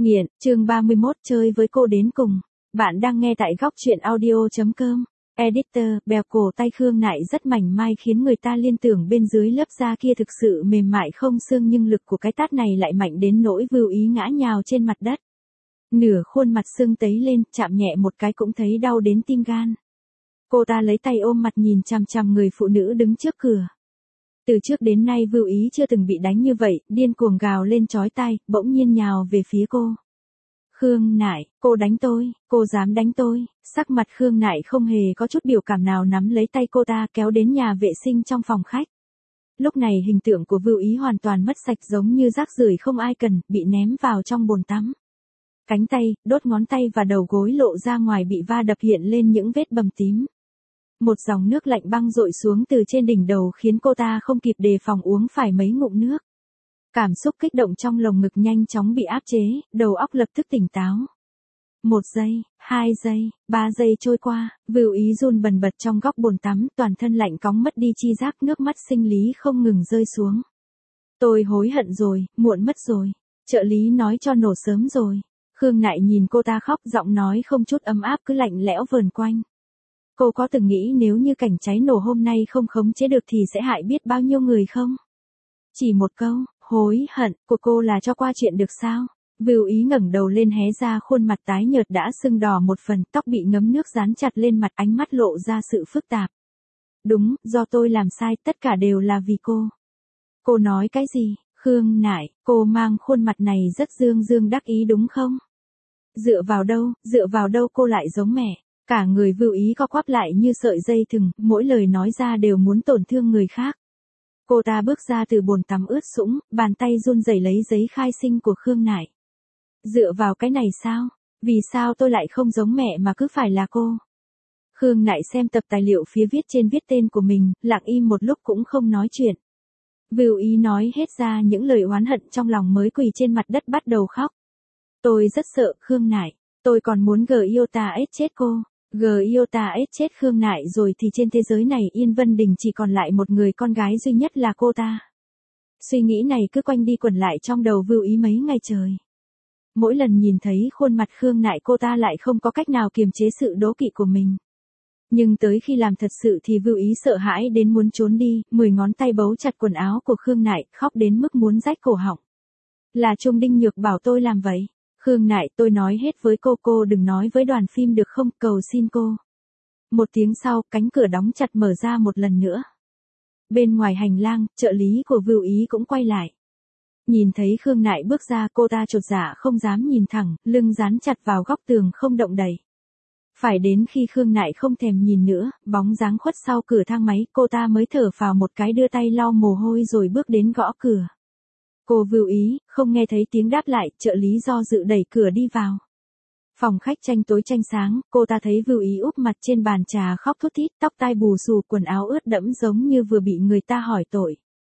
Nghiện, chương 31 chơi với cô đến cùng. Bạn đang nghe tại góc truyện audio.com. Editor, bèo cổ tay Khương Nại rất mảnh mai khiến người ta liên tưởng bên dưới lớp da kia thực sự mềm mại không xương, nhưng lực của cái tát này lại mạnh đến nỗi Vưu Ý ngã nhào trên mặt đất. Nửa khuôn mặt sưng tấy lên, chạm nhẹ một cái cũng thấy đau đến tim gan. Cô ta lấy tay ôm mặt nhìn chằm chằm người phụ nữ đứng trước cửa. Từ trước đến nay Vưu Ý chưa từng bị đánh như vậy, điên cuồng gào lên chói tai, bỗng nhiên nhào về phía cô. Khương Nại, cô đánh tôi, cô dám đánh tôi. Sắc mặt Khương Nại không hề có chút biểu cảm nào, nắm lấy tay cô ta kéo đến nhà vệ sinh trong phòng khách. Lúc này hình tượng của Vưu Ý hoàn toàn mất sạch, giống như rác rưởi không ai cần, bị ném vào trong bồn tắm. Cánh tay, đốt ngón tay và đầu gối lộ ra ngoài bị va đập hiện lên những vết bầm tím. Một dòng nước lạnh băng dội xuống từ trên đỉnh đầu khiến cô ta không kịp đề phòng uống phải mấy ngụm nước. Cảm xúc kích động trong lồng ngực nhanh chóng bị áp chế, đầu óc lập tức tỉnh táo. 1 giây, 2 giây, 3 giây trôi qua, Vưu Ý run bần bật trong góc bồn tắm, toàn thân lạnh cóng mất đi chi giác, nước mắt sinh lý không ngừng rơi xuống. Tôi hối hận rồi, muộn mất rồi. Trợ lý nói cho nổ sớm rồi. Khương Nại nhìn cô ta khóc, giọng nói không chút ấm áp, cứ lạnh lẽo vờn quanh. Cô có từng nghĩ nếu như cảnh cháy nổ hôm nay không khống chế được thì sẽ hại biết bao nhiêu người không? Chỉ một câu, hối hận, của cô là cho qua chuyện được sao? Vưu Ý ngẩng đầu lên, hé ra khuôn mặt tái nhợt đã sưng đỏ một phần, tóc bị ngấm nước dán chặt lên mặt, ánh mắt lộ ra sự phức tạp. Đúng, do tôi làm sai, tất cả đều là vì cô. Cô nói cái gì? Khương Nại, cô mang khuôn mặt này rất dương dương đắc ý đúng không? Dựa vào đâu cô lại giống mẹ? Cả người Vưu Ý co quắp lại như sợi dây thừng, mỗi lời nói ra đều muốn tổn thương người khác. Cô ta bước ra từ bồn tắm ướt sũng, bàn tay run rẩy lấy giấy khai sinh của Khương Nại. Dựa vào cái này sao? Vì sao tôi lại không giống mẹ mà cứ phải là cô? Khương Nại xem tập tài liệu phía viết trên viết tên của mình, lặng im một lúc cũng không nói chuyện. Vưu Ý nói hết ra những lời oán hận trong lòng mới quỳ trên mặt đất bắt đầu khóc. Tôi rất sợ Khương Nại, tôi còn muốn Giota ết chết cô. Giota ết chết Khương Nại rồi thì trên thế giới này Yên Vân Đình chỉ còn lại một người con gái duy nhất là cô ta. Suy nghĩ này cứ quanh đi quẩn lại trong đầu Vưu Ý mấy ngày trời. Mỗi lần nhìn thấy khuôn mặt Khương Nại, cô ta lại không có cách nào kiềm chế sự đố kỵ của mình. Nhưng tới khi làm thật sự thì Vưu Ý sợ hãi đến muốn trốn đi, 10 ngón tay bấu chặt quần áo của Khương Nại, khóc đến mức muốn rách cổ họng. Là Trung Đinh Nhược bảo tôi làm vậy. Khương Nại, tôi nói hết với cô đừng nói với đoàn phim được không, cầu xin cô. Một tiếng sau, cánh cửa đóng chặt mở ra một lần nữa. Bên ngoài hành lang, trợ lý của Vưu Ý cũng quay lại. Nhìn thấy Khương Nại bước ra, cô ta chột dạ không dám nhìn thẳng, lưng dán chặt vào góc tường không động đậy. Phải đến khi Khương Nại không thèm nhìn nữa, bóng dáng khuất sau cửa thang máy, cô ta mới thở phào một cái, đưa tay lau mồ hôi rồi bước đến gõ cửa. Cô Vưu Ý, không nghe thấy tiếng đáp lại, trợ lý do dự đẩy cửa đi vào. Phòng khách tranh tối tranh sáng, cô ta thấy Vưu Ý úp mặt trên bàn trà khóc thút thít, tóc tai bù xù, quần áo ướt đẫm giống như vừa bị người ta hỏi tội.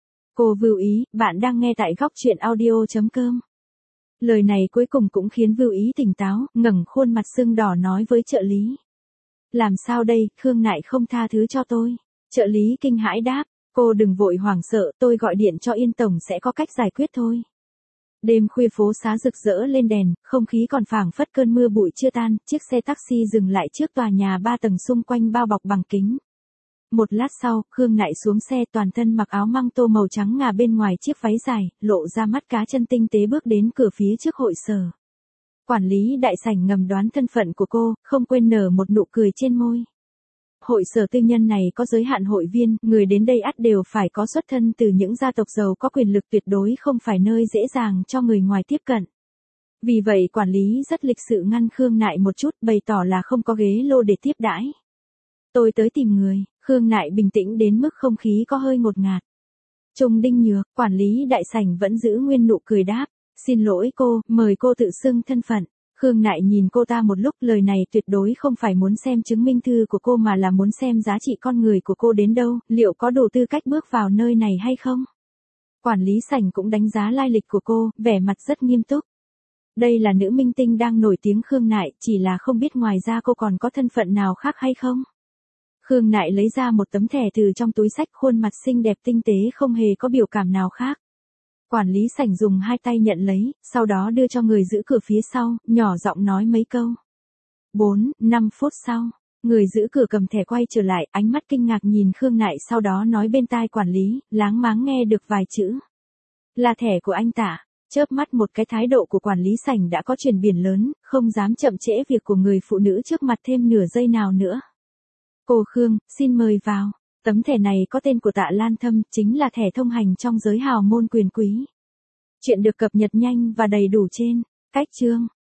Cô Vưu Ý, bạn đang nghe tại góc truyện audio.com. Lời này cuối cùng cũng khiến Vưu Ý tỉnh táo, ngẩng khuôn mặt sưng đỏ nói với trợ lý. Làm sao đây, Khương Nại không tha thứ cho tôi. Trợ lý kinh hãi đáp. Cô đừng vội hoảng sợ, tôi gọi điện cho Yên Tổng sẽ có cách giải quyết thôi. Đêm khuya phố xá rực rỡ lên đèn, không khí còn phảng phất cơn mưa bụi chưa tan, chiếc xe taxi dừng lại trước tòa nhà 3 tầng xung quanh bao bọc bằng kính. Một lát sau, Khương Nại xuống xe, toàn thân mặc áo măng tô màu trắng ngà, bên ngoài chiếc váy dài, lộ ra mắt cá chân tinh tế, bước đến cửa phía trước hội sở. Quản lý đại sảnh ngầm đoán thân phận của cô, không quên nở một nụ cười trên môi. Hội sở tư nhân này có giới hạn hội viên, người đến đây ắt đều phải có xuất thân từ những gia tộc giàu có quyền lực, tuyệt đối không phải nơi dễ dàng cho người ngoài tiếp cận. Vì vậy quản lý rất lịch sự ngăn Khương Nại một chút, bày tỏ là không có ghế lô để tiếp đãi. Tôi tới tìm người. Khương Nại bình tĩnh đến mức không khí có hơi ngột ngạt. Trung Đinh Nhược, quản lý đại sảnh vẫn giữ nguyên nụ cười đáp. Xin lỗi cô, mời cô tự xưng thân phận. Khương Nại nhìn cô ta một lúc, lời này tuyệt đối không phải muốn xem chứng minh thư của cô mà là muốn xem giá trị con người của cô đến đâu, liệu có đủ tư cách bước vào nơi này hay không. Quản lý sảnh cũng đánh giá lai lịch của cô, vẻ mặt rất nghiêm túc. Đây là nữ minh tinh đang nổi tiếng Khương Nại, chỉ là không biết ngoài ra cô còn có thân phận nào khác hay không. Khương Nại lấy ra một tấm thẻ từ trong túi xách, khuôn mặt xinh đẹp tinh tế không hề có biểu cảm nào khác. Quản lý sảnh dùng hai tay nhận lấy, sau đó đưa cho người giữ cửa phía sau, nhỏ giọng nói mấy câu. 4-5 phút sau, người giữ cửa cầm thẻ quay trở lại, ánh mắt kinh ngạc nhìn Khương Nại, sau đó nói bên tai quản lý, láng máng nghe được vài chữ. Là thẻ của anh Tạ. Chớp mắt một cái, thái độ của quản lý sảnh đã có chuyển biến lớn, không dám chậm trễ việc của người phụ nữ trước mặt thêm nửa giây nào nữa. Cô Khương, xin mời vào. Tấm thẻ này có tên của Tạ Lan Thâm, chính là thẻ thông hành trong giới hào môn quyền quý. Chuyện được cập nhật nhanh và đầy đủ trên cách chương.